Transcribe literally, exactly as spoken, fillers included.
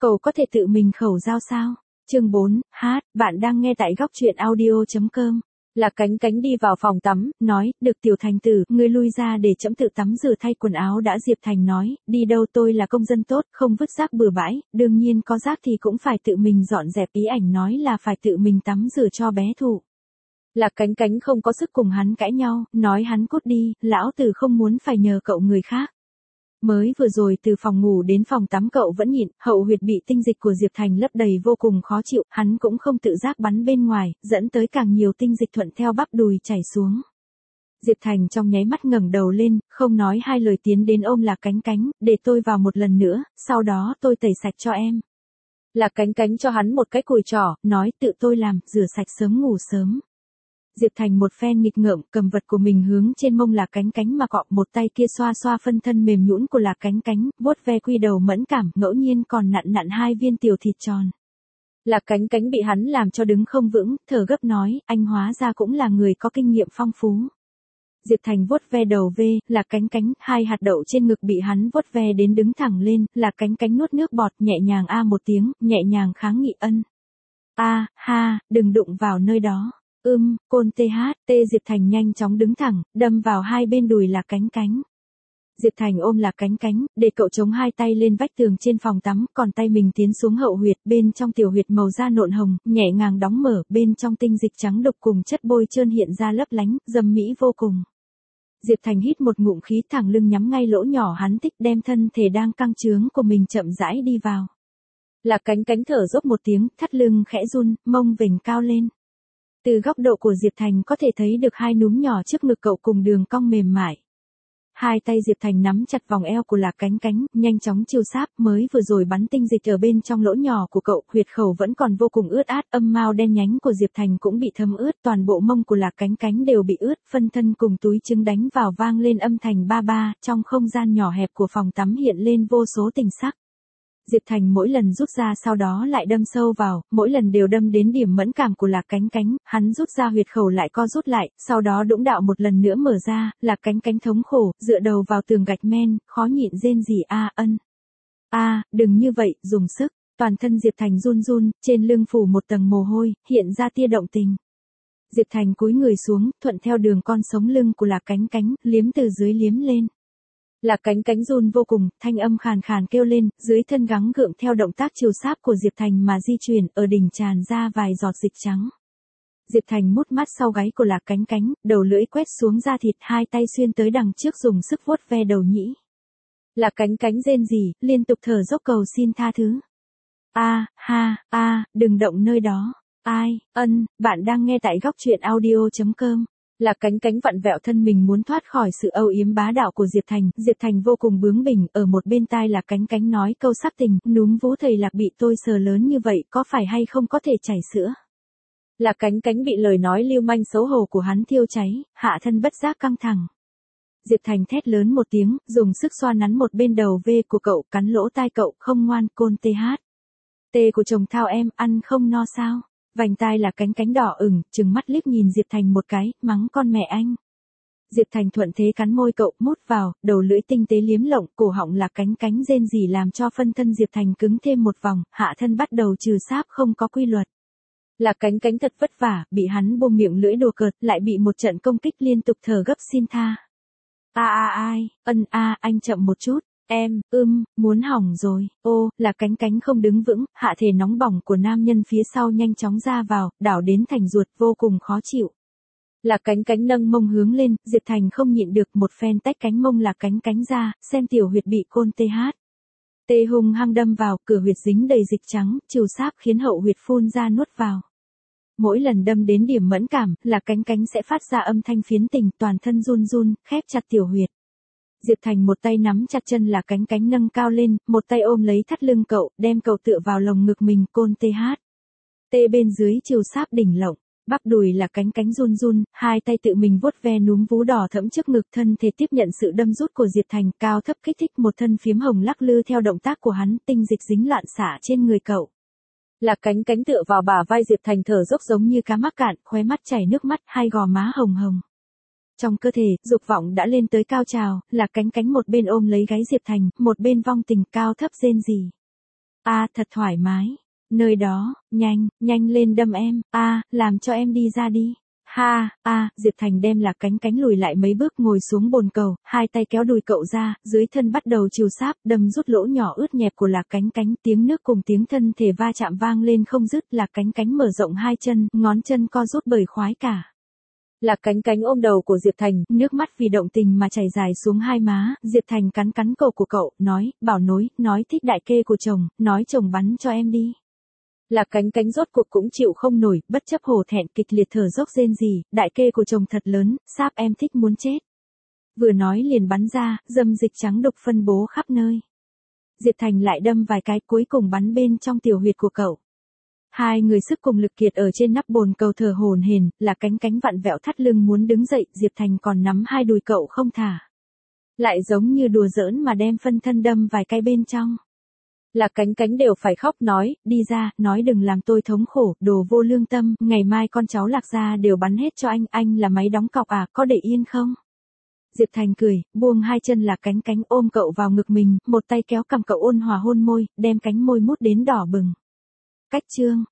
Cậu có thể tự mình khẩu giao sao? Chương bốn, hát, bạn đang nghe tại góc truyện audio.com. Lạc Cánh Cánh đi vào phòng tắm, nói, được Tiểu Thành tử, ngươi lui ra để trẫm tự tắm rửa thay quần áo đã. Diệp Thành nói, đi đâu, tôi là công dân tốt, không vứt rác bừa bãi, đương nhiên có rác thì cũng phải tự mình dọn dẹp. Ý ảnh nói là phải tự mình tắm rửa cho bé Thụ. Lạc Cánh Cánh không có sức cùng hắn cãi nhau, nói hắn cút đi, lão tử không muốn phải nhờ cậu người khác. Mới vừa rồi từ phòng ngủ đến phòng tắm cậu vẫn nhịn, hậu huyệt bị tinh dịch của Diệp Thành lấp đầy vô cùng khó chịu, hắn cũng không tự giác bắn bên ngoài, dẫn tới càng nhiều tinh dịch thuận theo bắp đùi chảy xuống. Diệp Thành trong nháy mắt ngẩng đầu lên, không nói hai lời tiến đến ôm Lạc Cánh Cánh, để tôi vào một lần nữa, sau đó tôi tẩy sạch cho em. Lạc Cánh Cánh cho hắn một cái cùi trỏ, nói tự tôi làm, rửa sạch sớm ngủ sớm. Diệp Thành một phen nghịch ngợm, cầm vật của mình hướng trên mông Lạc Cánh Cánh mà cọ, một tay kia xoa xoa phân thân mềm nhũn của Lạc Cánh Cánh, vuốt ve quy đầu mẫn cảm, ngẫu nhiên còn nặn nặn hai viên tiểu thịt tròn. Lạc Cánh Cánh bị hắn làm cho đứng không vững, thở gấp nói, anh hóa ra cũng là người có kinh nghiệm phong phú. Diệp Thành vuốt ve đầu ve, Lạc Cánh Cánh, hai hạt đậu trên ngực bị hắn vuốt ve đến đứng thẳng lên, Lạc Cánh Cánh nuốt nước bọt, nhẹ nhàng a một tiếng, nhẹ nhàng kháng nghị ân. A, ha, đừng đụng vào nơi đó. Ưm, côn tê hát, tê. Diệp Thành nhanh chóng đứng thẳng, đâm vào hai bên đùi Lạc Cánh Cánh. Diệp Thành ôm Lạc Cánh Cánh, để cậu chống hai tay lên vách tường trên phòng tắm, còn tay mình tiến xuống hậu huyệt, bên trong tiểu huyệt màu da nộn hồng, nhẹ nhàng đóng mở, bên trong tinh dịch trắng đục cùng chất bôi trơn hiện ra lấp lánh, dâm mỹ vô cùng. Diệp Thành hít một ngụm khí, thẳng lưng nhắm ngay lỗ nhỏ hắn thích, đem thân thể đang căng trướng của mình chậm rãi đi vào. Lạc Cánh Cánh thở dốc một tiếng, thắt lưng khẽ run, mông vểnh cao lên. Từ góc độ của Diệp Thành có thể thấy được hai núm nhỏ trước ngực cậu cùng đường cong mềm mại. Hai tay Diệp Thành nắm chặt vòng eo của Lạc Cánh Cánh, nhanh chóng chiêu sáp, mới vừa rồi bắn tinh dịch ở bên trong lỗ nhỏ của cậu, huyệt khẩu vẫn còn vô cùng ướt át, âm mao đen nhánh của Diệp Thành cũng bị thấm ướt, toàn bộ mông của Lạc Cánh Cánh đều bị ướt, phân thân cùng túi trứng đánh vào vang lên âm thanh ba ba, trong không gian nhỏ hẹp của phòng tắm hiện lên vô số tình sắc. Diệp Thành mỗi lần rút ra sau đó lại đâm sâu vào, mỗi lần đều đâm đến điểm mẫn cảm của Lạc Cánh Cánh, hắn rút ra huyệt khẩu lại co rút lại, sau đó đũng đạo một lần nữa mở ra, Lạc Cánh Cánh thống khổ, dựa đầu vào tường gạch men, khó nhịn rên rỉ a ân. A, đừng như vậy, dùng sức, toàn thân Diệp Thành run run, trên lưng phủ một tầng mồ hôi, hiện ra tia động tình. Diệp Thành cúi người xuống, thuận theo đường con sống lưng của Lạc Cánh Cánh, liếm từ dưới liếm lên. Lạc Cánh Cánh run vô cùng, thanh âm khàn khàn kêu lên, dưới thân gắng gượng theo động tác chiều sáp của Diệp Thành mà di chuyển, ở đỉnh tràn ra vài giọt dịch trắng. Diệp Thành mút mắt sau gáy của Lạc Cánh Cánh, đầu lưỡi quét xuống da thịt, hai tay xuyên tới đằng trước dùng sức vuốt ve đầu nhĩ. Lạc Cánh Cánh rên rỉ, liên tục thở dốc cầu xin tha thứ. A, ha, a, đừng động nơi đó. Ai, ân, bạn đang nghe tại góc truyện audio.com. Lạc Cánh Cánh vặn vẹo thân mình muốn thoát khỏi sự âu yếm bá đạo của Diệp Thành, Diệp Thành vô cùng bướng bỉnh, ở một bên tai Lạc Cánh Cánh nói câu sắp tình, núm vú thầy Lạc bị tôi sờ lớn như vậy, có phải hay không có thể chảy sữa. Lạc Cánh Cánh bị lời nói lưu manh xấu hổ của hắn thiêu cháy, hạ thân bất giác căng thẳng. Diệp Thành thét lớn một tiếng, dùng sức xoa nắn một bên đầu vê của cậu, cắn lỗ tai cậu, không ngoan, côn tê hát. Tê của chồng thao em, ăn không no sao? Vành tai Lạc Cánh Cánh đỏ ửng, trừng mắt liếc nhìn Diệp Thành một cái, mắng con mẹ anh. Diệp Thành thuận thế cắn môi cậu, mút vào, đầu lưỡi tinh tế liếm lộng, cổ họng Lạc Cánh Cánh rên rỉ làm cho phân thân Diệp Thành cứng thêm một vòng, hạ thân bắt đầu trừ sáp không có quy luật. Lạc Cánh Cánh thật vất vả, bị hắn buông miệng lưỡi đùa cợt, lại bị một trận công kích liên tục thở gấp xin tha. A a ai, ân a, anh chậm một chút. Em, ưm, muốn hỏng rồi, ô, Lạc Cánh Cánh không đứng vững, hạ thể nóng bỏng của nam nhân phía sau nhanh chóng ra vào, đảo đến thành ruột vô cùng khó chịu. Lạc Cánh Cánh nâng mông hướng lên, Diệp Thành không nhịn được một phen tách cánh mông Lạc Cánh Cánh ra, xem tiểu huyệt bị côn tê hát. Tê hung hăng đâm vào, cửa huyệt dính đầy dịch trắng, chiều sáp khiến hậu huyệt phun ra nuốt vào. Mỗi lần đâm đến điểm mẫn cảm, Lạc Cánh Cánh sẽ phát ra âm thanh phiến tình, toàn thân run run, khép chặt tiểu huyệt. Diệp Thành một tay nắm chặt chân Lạc Cánh Cánh nâng cao lên, một tay ôm lấy thắt lưng cậu, đem cậu tựa vào lồng ngực mình, côn tê hát. Tê bên dưới chiều sáp đỉnh lộng, bắp đùi Lạc Cánh Cánh run run, hai tay tự mình vuốt ve núm vú đỏ thẫm trước ngực, thân thể tiếp nhận sự đâm rút của Diệp Thành, cao thấp kích thích, một thân phiếm hồng lắc lư theo động tác của hắn, tinh dịch dính loạn xả trên người cậu. Lạc Cánh Cánh tựa vào bả vai Diệp Thành thở dốc giống như cá mắc cạn, khóe mắt chảy nước mắt, hai gò má hồng hồng. Trong cơ thể, dục vọng đã lên tới cao trào, Lạc Cánh Cánh một bên ôm lấy gáy Diệp Thành, một bên vong tình cao thấp rên rỉ. A thật thoải mái. Nơi đó, nhanh, nhanh lên đâm em, A, làm cho em đi ra đi. Ha, A, Diệp Thành đem Lạc Cánh Cánh lùi lại mấy bước ngồi xuống bồn cầu, hai tay kéo đùi cậu ra, dưới thân bắt đầu chiều sáp, đâm rút lỗ nhỏ ướt nhẹp của Lạc Cánh Cánh, tiếng nước cùng tiếng thân thể va chạm vang lên không dứt, Lạc Cánh Cánh mở rộng hai chân, ngón chân co rút bởi khoái cả. Lạc Cánh Cánh ôm đầu của Diệp Thành, nước mắt vì động tình mà chảy dài xuống hai má, Diệp Thành cắn cắn cổ của cậu, nói, bảo nối, nói thích đại kê của chồng, nói chồng bắn cho em đi. Lạc Cánh Cánh rốt cuộc cũng chịu không nổi, bất chấp hổ thẹn kịch liệt thở dốc rên rỉ, đại kê của chồng thật lớn, sáp em thích muốn chết. Vừa nói liền bắn ra, dâm dịch trắng đục phân bố khắp nơi. Diệp Thành lại đâm vài cái cuối cùng bắn bên trong tiểu huyệt của cậu. Hai người sức cùng lực kiệt ở trên nắp bồn cầu thở hổn hển, Lạc Cánh Cánh vặn vẹo thắt lưng muốn đứng dậy, Diệp Thành còn nắm hai đùi cậu không thả. Lại giống như đùa giỡn mà đem phân thân đâm vài cái bên trong. Lạc Cánh Cánh đều phải khóc nói, đi ra, nói đừng làm tôi thống khổ, đồ vô lương tâm, ngày mai con cháu Lạc gia đều bắn hết cho anh, anh là máy đóng cọc à, có để yên không? Diệp Thành cười, buông hai chân Lạc Cánh Cánh ôm cậu vào ngực mình, một tay kéo cầm cậu ôn hòa hôn môi, đem cánh môi mút đến đỏ bừng. Cách chương